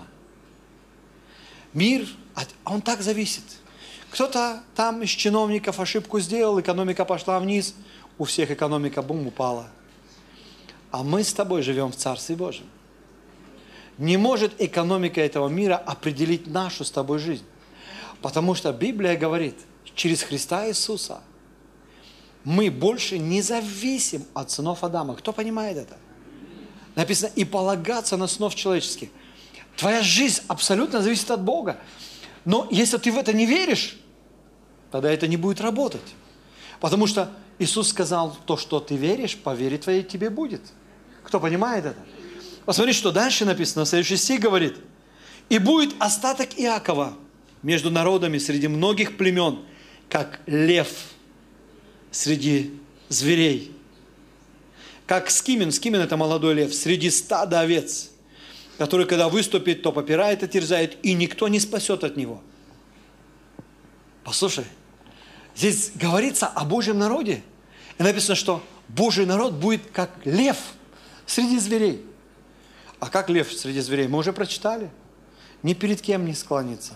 Мир, он так зависит. Кто-то там из чиновников ошибку сделал, экономика пошла вниз, у всех экономика бум упала. А мы с тобой живем в Царстве Божьем. Не может экономика этого мира определить нашу с тобой жизнь. Потому что Библия говорит, через Христа Иисуса мы больше не зависим от сынов Адама. Кто понимает это? Написано, и полагаться на сынов человеческих. Твоя жизнь абсолютно зависит от Бога. Но если ты в это не веришь, тогда это не будет работать. Потому что Иисус сказал, то, что ты веришь, по вере твоей тебе будет. Кто понимает это? Посмотри, что дальше написано. Следующий стих говорит. И будет остаток Иакова между народами среди многих племен, как лев среди зверей. Как скимен, скимен это молодой лев, среди стада овец, который, когда выступит, то попирает и терзает, и никто не спасет от него. Послушай, здесь говорится о Божьем народе. И написано, что Божий народ будет как лев среди зверей. А как лев среди зверей? Мы уже прочитали. Ни перед кем не склонится.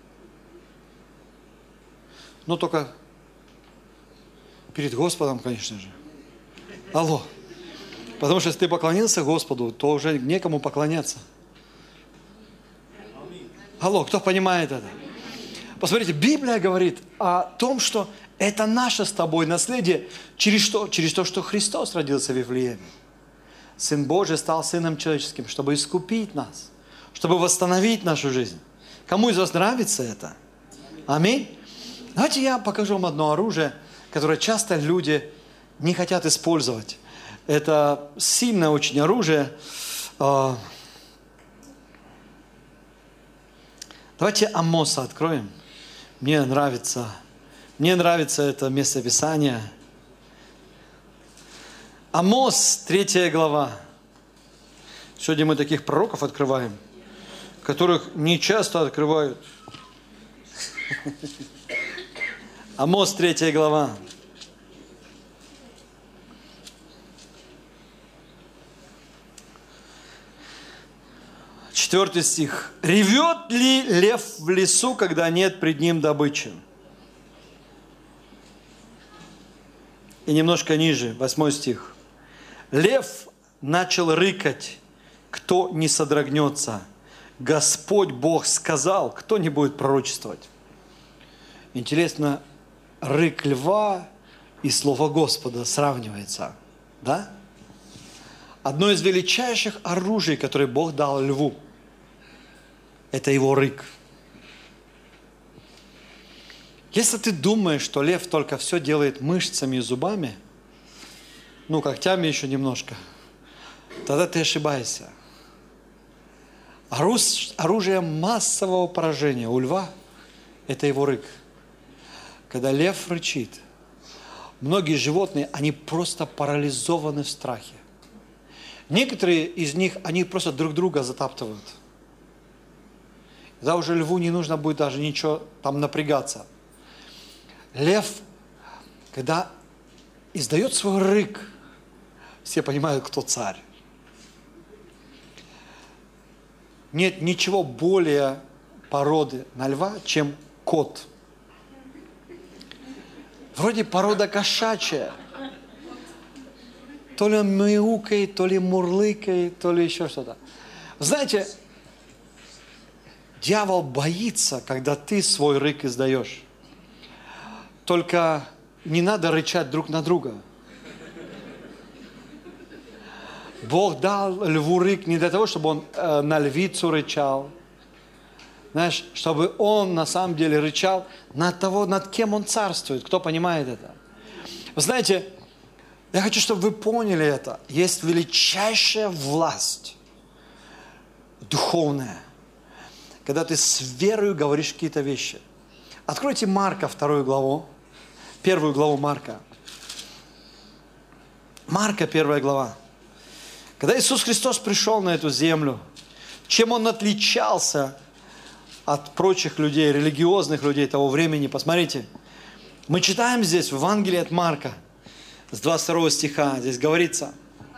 Но только перед Господом, конечно же. Алло. Потому что если ты поклонился Господу, то уже некому поклоняться. Алло, кто понимает это? Посмотрите, Библия говорит о том, что это наше с тобой наследие через что? Через то, что Христос родился в Вифлееме. Сын Божий стал Сыном Человеческим, чтобы искупить нас, чтобы восстановить нашу жизнь. Кому из вас нравится это? Аминь. Давайте я покажу вам одно оружие, которое часто люди не хотят использовать. Это сильное очень оружие. Давайте Амоса откроем. Мне нравится это местописание. Амос, 3 глава. Сегодня мы таких пророков открываем, которых не часто открывают. Амос, 3 глава. 4 стих. «Ревет ли лев в лесу, когда нет пред ним добычи?» И немножко ниже, 8 стих. «Лев начал рыкать, кто не содрогнется. Господь Бог сказал, кто не будет пророчествовать». Интересно, рык льва и слово Господа сравнивается. Да? Одно из величайших оружий, которое Бог дал льву, это его рык. Если ты думаешь, что лев только все делает мышцами и зубами, когтями еще немножко, тогда ты ошибаешься. Оружие массового поражения у льва – это его рык. Когда лев рычит, многие животные, они просто парализованы в страхе. Некоторые из них, они просто друг друга затаптывают. Тогда уже льву не нужно будет даже ничего там напрягаться. Лев, когда издает свой рык, все понимают, кто царь. Нет ничего более породы на льва, чем кот. Вроде порода кошачья. То ли мяукает, то ли мурлыкает, то ли еще что-то. Знаете, дьявол боится, когда ты свой рык издаешь. Только не надо рычать друг на друга. Бог дал льву рык не для того, чтобы он на львицу рычал. Знаешь, чтобы он на самом деле рычал над того, над кем он царствует. Кто понимает это? Вы знаете, я хочу, чтобы вы поняли это. Есть величайшая власть духовная, когда ты с верою говоришь какие-то вещи. Откройте Марка 2 главу, 1 главу Марка. Марка 1 глава. Когда Иисус Христос пришел на эту землю, чем Он отличался от прочих людей, религиозных людей того времени? Посмотрите, мы читаем здесь в Евангелии от Марка, с 22 стиха, здесь говорится,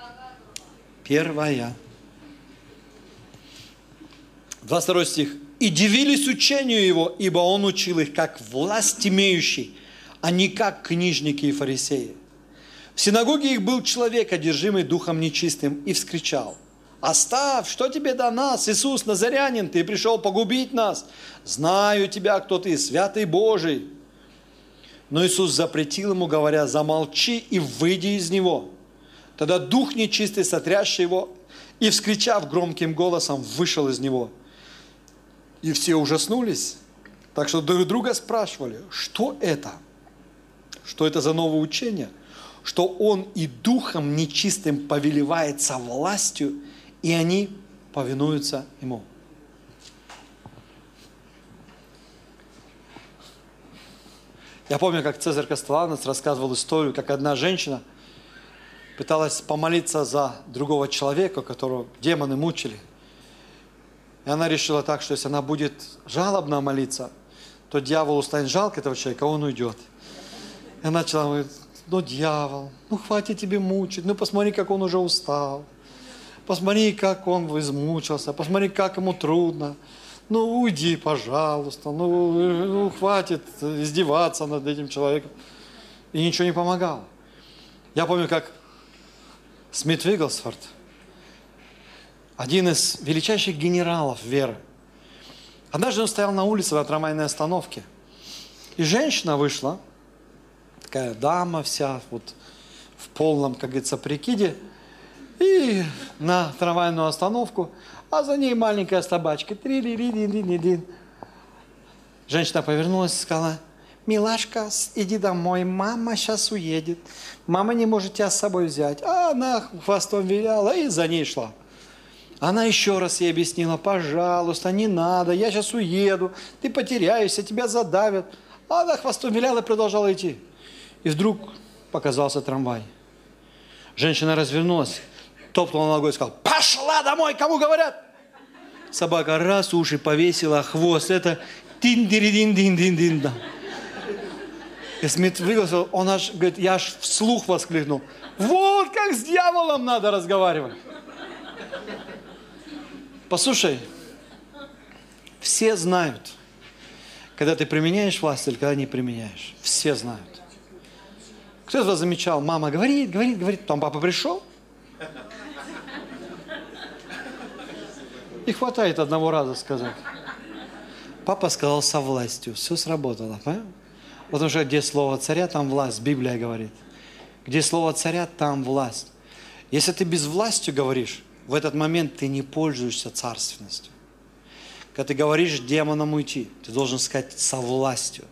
22 стих. «И дивились учению Его, ибо Он учил их, как власть имеющий, а не как книжники и фарисеи. В синагоге их был человек, одержимый духом нечистым, и вскричал: оставь, что тебе до нас, Иисус Назарянин, ты пришел погубить нас. Знаю тебя, кто ты, святый Божий. Но Иисус запретил ему, говоря: замолчи и выйди из него. Тогда дух нечистый, сотрясший его, и, вскричав громким голосом, вышел из него. И все ужаснулись, так что друг друга спрашивали: что это? Что это за новое учение? Что он и духом нечистым повелевается властью, и они повинуются ему. Я помню, как Цезарь Кастелланос рассказывал историю, как одна женщина пыталась помолиться за другого человека, которого демоны мучили. И она решила так, что если она будет жалобно молиться, то дьяволу станет жалко этого человека, он уйдет. И она начала говорить, ну дьявол, ну хватит тебе мучить, ну посмотри, как он уже устал. Посмотри, как он измучился, посмотри, как ему трудно. Ну уйди, пожалуйста, ну хватит издеваться над этим человеком. И ничего не помогало. Я помню, как Смит Вигглсворт, один из величайших генералов веры, однажды он стоял на улице на трамвайной остановке, и женщина вышла, такая дама вся вот в полном, как говорится, прикиде, и на трамвайную остановку, а за ней маленькая собачка. Женщина повернулась и сказала, милашка, иди домой, мама сейчас уедет. Мама не может тебя с собой взять. А она хвостом виляла и за ней шла. Она еще раз ей объяснила, пожалуйста, не надо, я сейчас уеду, ты потеряешься, тебя задавят. А она хвостом виляла и продолжала идти. И вдруг показался трамвай. Женщина развернулась, топнула ногой и сказала, пошла домой, кому говорят? Собака раз уши повесила, а хвост это тин-дин-дин-дин-дин-дин. И Смит Вигглсворт, он аж, говорит, я аж вслух воскликнул. Вот как с дьяволом надо разговаривать. Послушай, все знают, когда ты применяешь власть или когда не применяешь. Все знают. Кто из вас замечал, мама говорит, потом папа пришел. И хватает одного раза сказать. Папа сказал со властью, все сработало, понял? Потому что где слово царя, там власть, Библия говорит. Где слово царя, там власть. Если ты без власти говоришь, в этот момент ты не пользуешься царственностью. Когда ты говоришь демонам уйти, ты должен сказать со властью.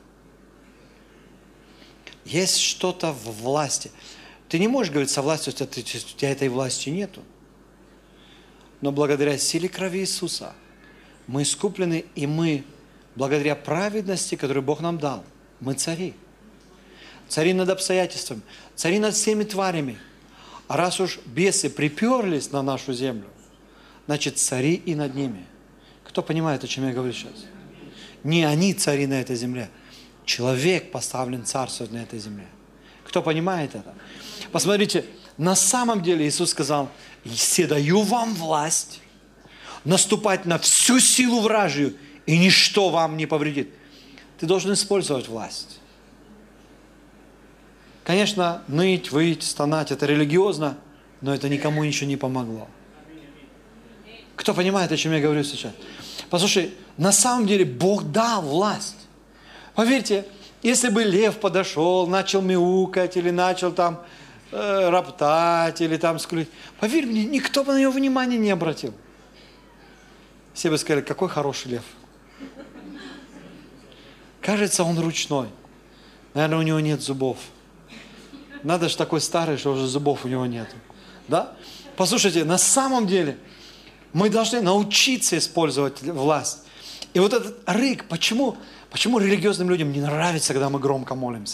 Есть что-то в власти. Ты не можешь говорить со властью, у тебя этой власти нету. Но благодаря силе крови Иисуса мы искуплены, и мы, благодаря праведности, которую Бог нам дал, мы цари. Цари над обстоятельствами, цари над всеми тварями. А раз уж бесы приперлись на нашу землю, значит, цари и над ними. Кто понимает, о чем я говорю сейчас? Не они цари на этой земле. Человек поставлен царствовать на этой земле. Кто понимает это? Посмотрите, на самом деле Иисус сказал, «Се даю вам власть наступать на всю силу вражью, и ничто вам не повредит». Ты должен использовать власть. Конечно, ныть, выть, стонать – это религиозно, но это никому ничего не помогло. Кто понимает, о чем я говорю сейчас? Послушай, на самом деле Бог дал власть. Поверьте, если бы лев подошел, начал мяукать, или начал там роптать, или там скулить, поверь мне, никто бы на него внимания не обратил. Все бы сказали, какой хороший лев. Кажется, он ручной. Наверное, у него нет зубов. Надо же такой старый, что уже зубов у него нет. Да? Послушайте, на самом деле мы должны научиться использовать власть. И вот этот рык, почему религиозным людям не нравится, когда мы громко молимся?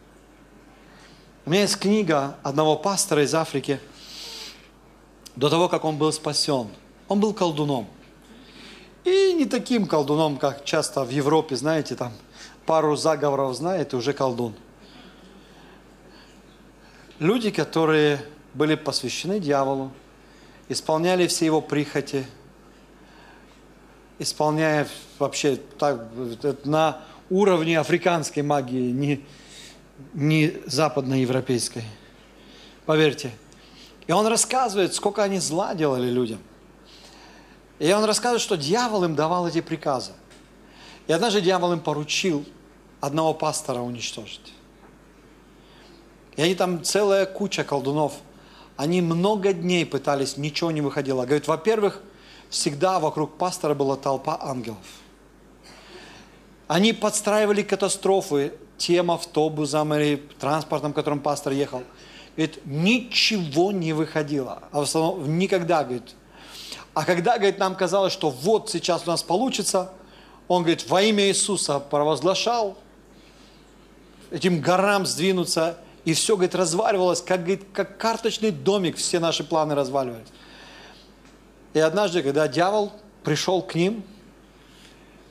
У меня есть книга одного пастора из Африки, до того, как он был спасен. Он был колдуном. И не таким колдуном, как часто в Европе, знаете, там пару заговоров знает, и уже колдун. Люди, которые были посвящены дьяволу, исполняли все его прихоти, исполняя вообще так, на уровне африканской магии, не западноевропейской. Поверьте. И он рассказывает, сколько они зла делали людям. И он рассказывает, что дьявол им давал эти приказы. И однажды дьявол им поручил одного пастора уничтожить. И они там целая куча колдунов. Они много дней пытались, ничего не выходило. Говорит, во-первых, всегда вокруг пастора была толпа ангелов. Они подстраивали катастрофы тем автобусом или транспортом, которым пастор ехал. Говорит, ничего не выходило. А в основном никогда, говорит. А когда, говорит, нам казалось, что вот сейчас у нас получится, он, говорит, во имя Иисуса провозглашал, этим горам сдвинуться, и все, говорит, разваливалось, говорит, как карточный домик, все наши планы разваливались. И однажды, когда дьявол пришел к ним,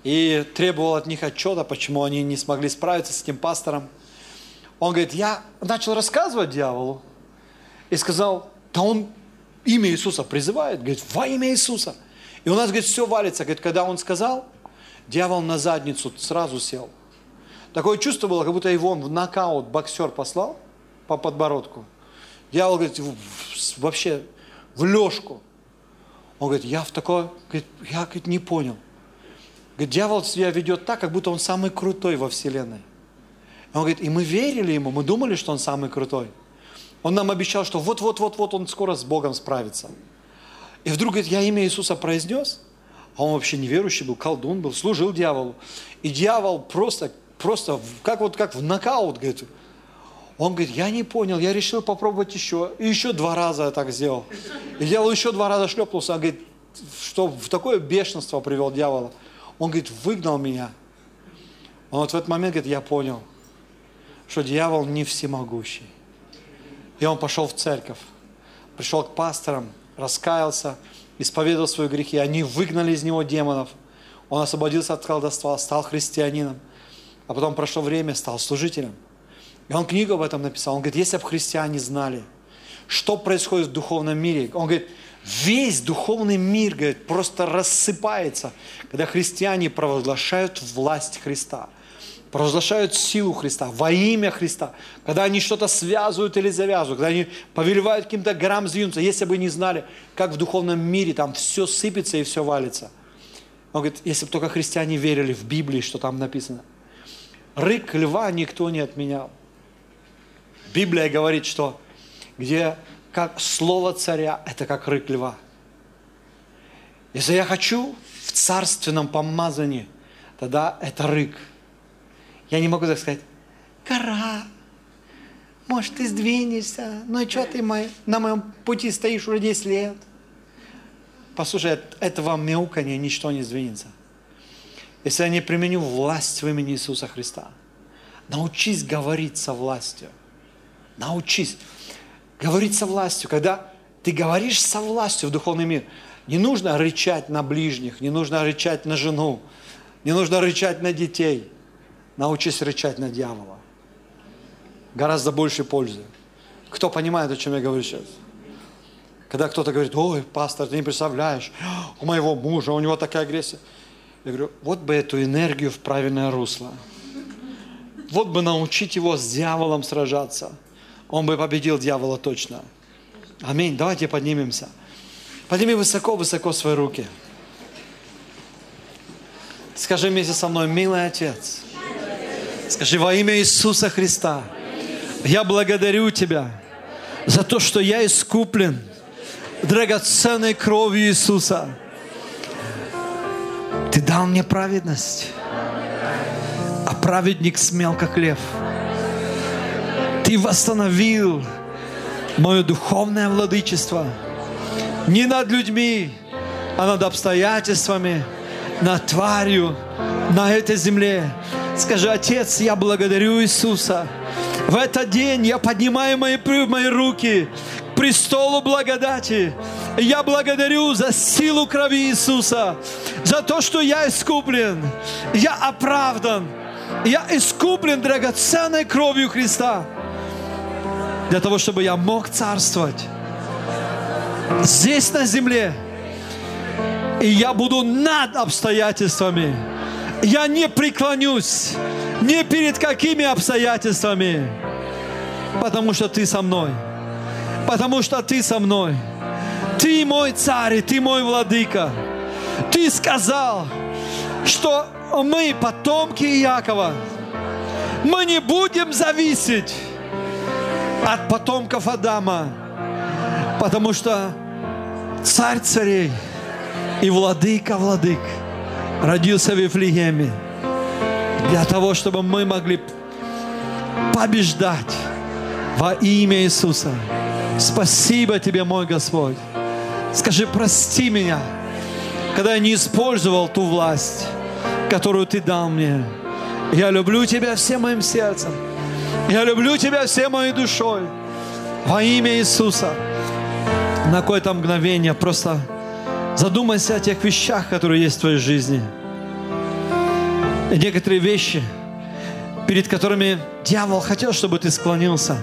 и требовал от них отчета, почему они не смогли справиться с этим пастором. Он говорит, я начал рассказывать дьяволу и сказал, да он имя Иисуса призывает, говорит, во имя Иисуса. И у нас, говорит, все валится. Говорит, когда он сказал, дьявол на задницу сразу сел. Такое чувство было, как будто его в нокаут боксер послал по подбородку. Дьявол, говорит, вообще в лёжку. Он говорит, я в такое, говорит, я, говорит, не понял. Говорит, дьявол себя ведет так, как будто он самый крутой во вселенной. Он говорит, и мы верили ему, мы думали, что он самый крутой. Он нам обещал, что вот он скоро с Богом справится. И вдруг, говорит, я имя Иисуса произнес, а он вообще неверующий был, колдун был, служил дьяволу. И дьявол просто как в нокаут, говорит. Он говорит, я не понял, я решил попробовать еще. И еще 2 раза я так сделал. И дьявол еще 2 раза шлепнулся. Он говорит, что в такое бешенство привел дьявола. Он говорит, выгнал меня. Он вот в этот момент говорит, я понял, что дьявол не всемогущий. И он пошел в церковь, пришел к пасторам, раскаялся, исповедовал свои грехи. Они выгнали из него демонов. Он освободился от колдовства, стал христианином. А потом прошло время, стал служителем. И он книгу об этом написал. Он говорит, если бы христиане знали, что происходит в духовном мире. Он говорит, весь духовный мир, говорит, просто рассыпается, когда христиане провозглашают власть Христа, провозглашают силу Христа, во имя Христа, когда они что-то связывают или завязывают, когда они повелевают каким-то горам сдвинуться, если бы не знали, как в духовном мире там все сыпется и все валится. Он говорит, если бы только христиане верили в Библии, что там написано. Рык льва никто не отменял. Библия говорит, что где как слово царя, это как рык льва. Если я хочу в царственном помазании, тогда это рык. Я не могу так сказать, гора, может, ты сдвинешься, ну и что ты на моем пути стоишь уже 10 лет? Послушай, от этого мяуканья ничто не сдвинется. Если я не применю власть в имени Иисуса Христа, научись говорить со властью. Научись говорить со властью. Когда ты говоришь со властью в духовный мир, не нужно рычать на ближних, не нужно рычать на жену, не нужно рычать на детей. Научись рычать на дьявола. Гораздо больше пользы. Кто понимает, о чем я говорю сейчас? Когда кто-то говорит, ой, пастор, ты не представляешь, у моего мужа, у него такая агрессия. Я говорю, вот бы эту энергию в правильное русло. Вот бы научить его с дьяволом сражаться. Он бы победил дьявола точно. Аминь. Давайте поднимемся. Подними высоко-высоко свои руки. Скажи вместе со мной, милый Отец. Скажи, во имя Иисуса Христа, я благодарю Тебя за то, что я искуплен драгоценной кровью Иисуса. Ты дал мне праведность, а праведник смел, как лев. Ты восстановил мое духовное владычество не над людьми, а над обстоятельствами, над тварью на этой земле. Скажи, Отец, я благодарю Иисуса. В этот день я поднимаю мои руки к престолу благодати. Я благодарю за силу крови Иисуса, за то, что я искуплен, я оправдан, я искуплен драгоценной кровью Христа, для того, чтобы я мог царствовать здесь на земле. И я буду над обстоятельствами. Я не преклонюсь ни перед какими обстоятельствами, потому что Ты со мной. Потому что Ты со мной. Ты мой царь, и Ты мой владыка. Ты сказал, что мы, потомки Иакова, мы не будем зависеть от потомков Адама, потому что царь царей и владыка владык родился в Вифлееме для того, чтобы мы могли побеждать во имя Иисуса. Спасибо Тебе, мой Господь. Скажи, прости меня, когда я не использовал ту власть, которую Ты дал мне. Я люблю Тебя всем моим сердцем. Я люблю Тебя всей моей душой. Во имя Иисуса. На какое-то мгновение просто задумайся о тех вещах, которые есть в твоей жизни. И некоторые вещи, перед которыми дьявол хотел, чтобы ты склонился,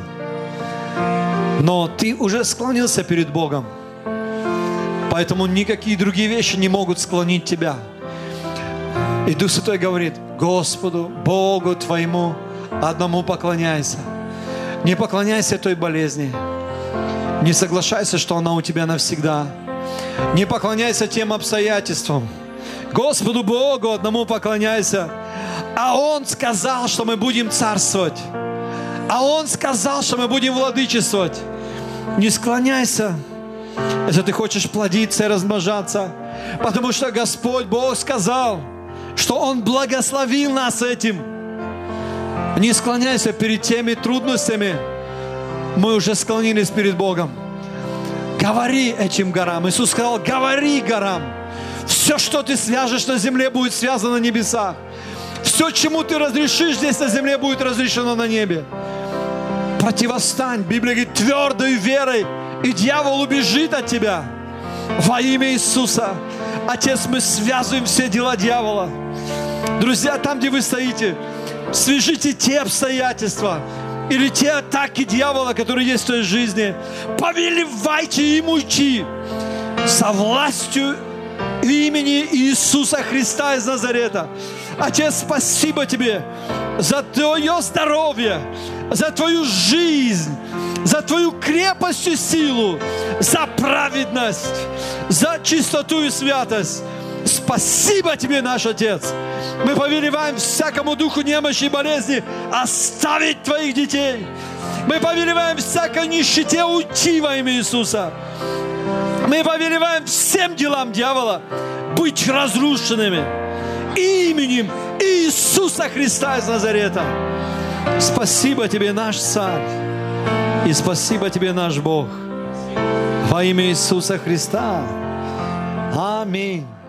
но ты уже склонился перед Богом. Поэтому никакие другие вещи не могут склонить тебя. И Дух Святой говорит: Господу, Богу твоему одному поклоняйся. Не поклоняйся той болезни. Не соглашайся, что она у тебя навсегда. Не поклоняйся тем обстоятельствам. Господу Богу одному поклоняйся. А Он сказал, что мы будем царствовать. А Он сказал, что мы будем владычествовать. Не склоняйся, если ты хочешь плодиться и размножаться. Потому что Господь Бог сказал, что Он благословил нас этим. Не склоняйся перед теми трудностями. Мы уже склонились перед Богом. Говори этим горам. Иисус сказал: говори горам. Все, что ты свяжешь на земле, будет связано на небесах. Все, чему ты разрешишь здесь на земле, будет разрешено на небе. Противостань, Библия говорит, твердой верой, и дьявол убежит от тебя. Во имя Иисуса. Отец, мы связываем все дела дьявола. Друзья, там, где вы стоите, свяжите те обстоятельства или те атаки дьявола, которые есть в твоей жизни. Повелевайте им уйти со властью имени Иисуса Христа из Назарета. Отец, спасибо Тебе за Твое здоровье, за Твою жизнь, за Твою крепость и силу, за праведность, за чистоту и святость. Спасибо Тебе, наш Отец. Мы повелеваем всякому духу немощи и болезни оставить Твоих детей. Мы повелеваем всякой нищете уйти во имя Иисуса. Мы повелеваем всем делам дьявола быть разрушенными именем Иисуса Христа из Назарета. Спасибо Тебе, наш Царь, и спасибо Тебе, наш Бог. Во имя Иисуса Христа. Аминь.